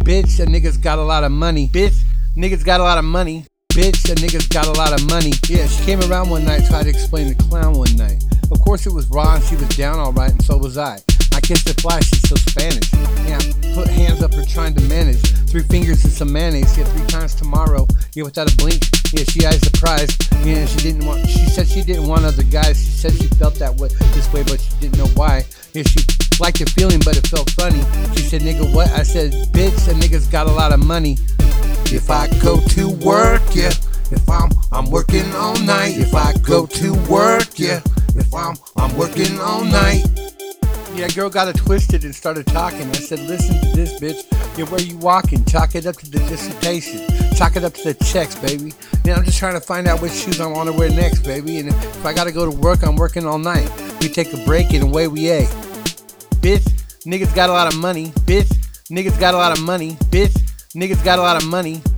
bitch, that nigga's got a lot of money. Bitch, niggas got a lot of money. Bitch, that nigga's got a lot of money. Yeah, she came around one night, tried to explain the clown one night. Of course it was raw and she was down alright, and so was I. I kissed her flash, she's so Spanish. Yeah, put hands up her trying to manage. 3 fingers and some mayonnaise, yeah, 3 times tomorrow. Yeah, without a blink, yeah, she eyes surprised. Yeah, she said she didn't want other guys. She said she felt that way, this way, but she didn't know why. Yeah, she liked the feeling, but it felt funny. She said, nigga, what? I said, bitch, that nigga's got a lot of money. If I go to work, yeah, if I'm working all night. If I go to work, yeah, if I'm working all night. Yeah, girl got it twisted and started talking. I said, listen to this, bitch. Yeah, where you walking? Chalk it up to the dissertation. Chalk it up to the checks, baby. Yeah, I'm just trying to find out which shoes I want to wear next, baby. And if I gotta go to work, I'm working all night. We take a break and away we ate. Bitch, niggas got a lot of money. Bitch, niggas got a lot of money. Bitch, niggas got a lot of money.